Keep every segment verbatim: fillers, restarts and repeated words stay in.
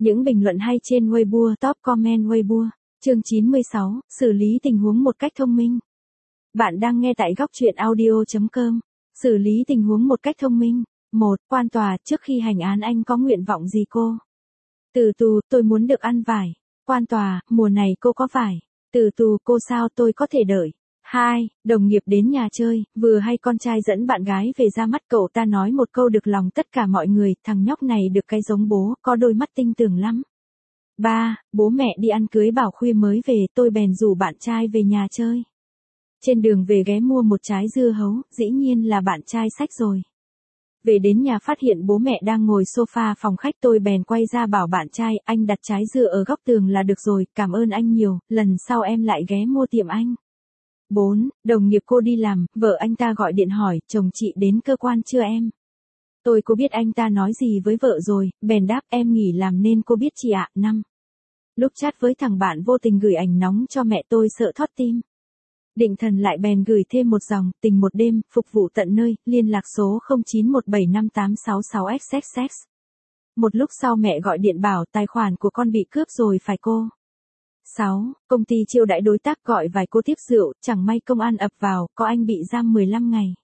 Những bình luận hay trên Weibo, top comment Weibo. Chương chín mươi sáu, xử lý tình huống một cách thông minh. Bạn đang nghe tại góc truyện audio chấm com. Xử lý tình huống một cách thông minh. một. Quan tòa, trước khi hành án anh có nguyện vọng gì cô? Từ tù, tôi muốn được ăn vải. Quan tòa, mùa này cô có vải. Từ tù, cô sao tôi có thể đợi. hai. Đồng nghiệp đến nhà chơi, vừa hay con trai dẫn bạn gái về ra mắt cậu ta nói một câu được lòng tất cả mọi người, thằng nhóc này được cái giống bố, có đôi mắt tinh tường lắm. ba. Bố mẹ đi ăn cưới bảo khuya mới về, tôi bèn rủ bạn trai về nhà chơi. Trên đường về ghé mua một trái dưa hấu, dĩ nhiên là bạn trai xách rồi. Về đến nhà phát hiện bố mẹ đang ngồi sofa phòng khách, tôi bèn quay ra bảo bạn trai, anh đặt trái dưa ở góc tường là được rồi, cảm ơn anh nhiều, lần sau em lại ghé mua tiệm anh. bốn. Đồng nghiệp cô đi làm, vợ anh ta gọi điện hỏi, chồng chị đến cơ quan chưa em? Tôi có biết anh ta nói gì với vợ rồi, bèn đáp em nghỉ làm nên cô biết chị ạ. năm. Lúc chat với thằng bạn vô tình gửi ảnh nóng cho mẹ tôi sợ thót tim. Định thần lại bèn gửi thêm một dòng, tình một đêm, phục vụ tận nơi, liên lạc số không chín một bảy năm tám sáu sáu x x x. Một lúc sau mẹ gọi điện bảo tài khoản của con bị cướp rồi phải cô. sáu. Công ty chiêu đãi đối tác gọi vài cô tiếp rượu, chẳng may công an ập vào, có anh bị giam mười lăm ngày.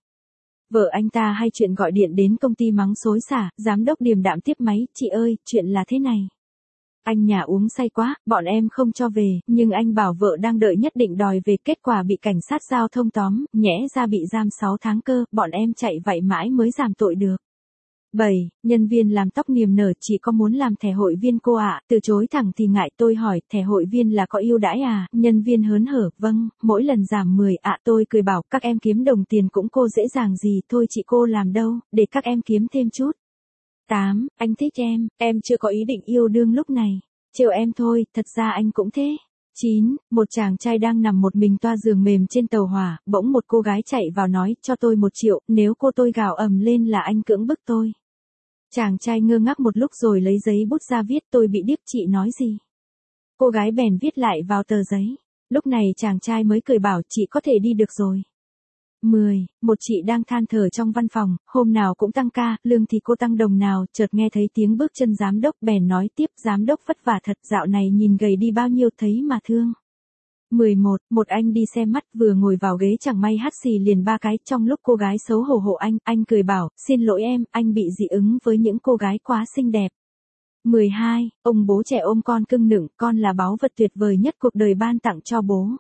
Vợ anh ta hay chuyện gọi điện đến công ty mắng xối xả, giám đốc điềm đạm tiếp máy, chị ơi, chuyện là thế này. Anh nhà uống say quá, bọn em không cho về, nhưng anh bảo vợ đang đợi nhất định đòi về, kết quả bị cảnh sát giao thông tóm, nhẽ ra bị giam sáu tháng cơ, bọn em chạy vậy mãi mới giảm tội được. bảy. Nhân viên làm tóc niềm nở, chỉ có muốn làm thẻ hội viên cô ạ, từ chối thẳng thì ngại, tôi hỏi, thẻ hội viên là có ưu đãi à, nhân viên hớn hở, vâng, mỗi lần giảm mười ạ, tôi cười bảo, các em kiếm đồng tiền cũng cô dễ dàng gì, thôi chị cô làm đâu, để các em kiếm thêm chút. tám. Anh thích em, em chưa có ý định yêu đương lúc này, trêu em thôi, thật ra anh cũng thế. chín. Một chàng trai đang nằm một mình toa giường mềm trên tàu hỏa, bỗng một cô gái chạy vào nói, cho tôi một triệu, nếu cô tôi gào ầm lên là anh cưỡng bức tôi. Chàng trai ngơ ngác một lúc rồi lấy giấy bút ra viết, tôi bị điếc, chị nói gì? Cô gái bèn viết lại vào tờ giấy. Lúc này chàng trai mới cười bảo, chị có thể đi được rồi. mười. Một chị đang than thở trong văn phòng, hôm nào cũng tăng ca, lương thì cô tăng đồng nào, chợt nghe thấy tiếng bước chân giám đốc, bèn nói tiếp, giám đốc vất vả thật, dạo này nhìn gầy đi bao nhiêu thấy mà thương. mười một. Một anh đi xem mắt, vừa ngồi vào ghế chẳng may hắt xì liền ba cái, trong lúc cô gái xấu hổ hộ anh, anh cười bảo, xin lỗi em, anh bị dị ứng với những cô gái quá xinh đẹp. mười hai. Ông bố trẻ ôm con cưng nựng, con là báu vật tuyệt vời nhất cuộc đời ban tặng cho bố.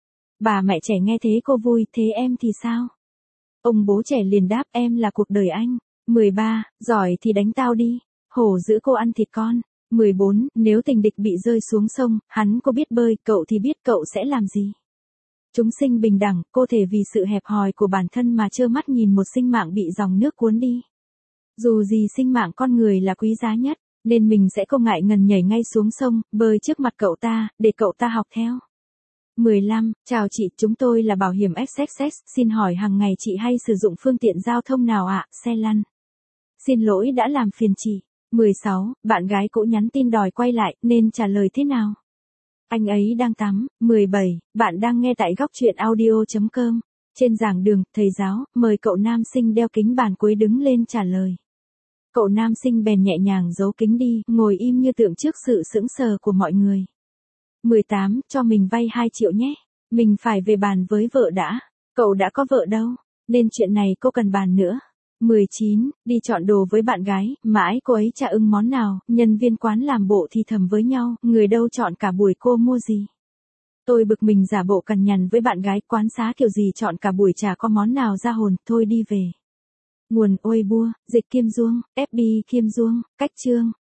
Bà mẹ trẻ nghe thế cô vui, thế em thì sao? Ông bố trẻ liền đáp, em là cuộc đời anh. mười ba. Giỏi thì đánh tao đi, hổ giữ cô ăn thịt con. mười bốn. Nếu tình địch bị rơi xuống sông, hắn cô biết bơi, cậu thì biết cậu sẽ làm gì? Chúng sinh bình đẳng, cô thể vì sự hẹp hòi của bản thân mà trơ mắt nhìn một sinh mạng bị dòng nước cuốn đi. Dù gì sinh mạng con người là quý giá nhất, nên mình sẽ không ngại ngần nhảy ngay xuống sông, bơi trước mặt cậu ta, để cậu ta học theo. mười lăm. Chào chị, chúng tôi là bảo hiểm ích ích ích, xin hỏi hàng ngày chị hay sử dụng phương tiện giao thông nào ạ? Xe lăn. Xin lỗi đã làm phiền chị. mười sáu. Bạn gái cũ nhắn tin đòi quay lại, nên trả lời thế nào? Anh ấy đang tắm. mười bảy. Bạn đang nghe tại góc truyện audio chấm com. Trên giảng đường, thầy giáo, mời cậu nam sinh đeo kính bàn cuối đứng lên trả lời. Cậu nam sinh bèn nhẹ nhàng giấu kính đi, ngồi im như tượng trước sự sững sờ của mọi người. mười tám. Cho mình vay hai triệu nhé. Mình phải về bàn với vợ đã. Cậu đã có vợ đâu, nên chuyện này cô cần bàn nữa. mười chín. Đi chọn đồ với bạn gái, mãi cô ấy chả ưng món nào, nhân viên quán làm bộ thì thầm với nhau, người đâu chọn cả buổi cô mua gì. Tôi bực mình giả bộ cằn nhằn với bạn gái, quán xá kiểu gì chọn cả buổi chả có món nào ra hồn, thôi đi về. Nguồn Weibo, dịch Kim Duong, ép bê Kim Duong, cách chương.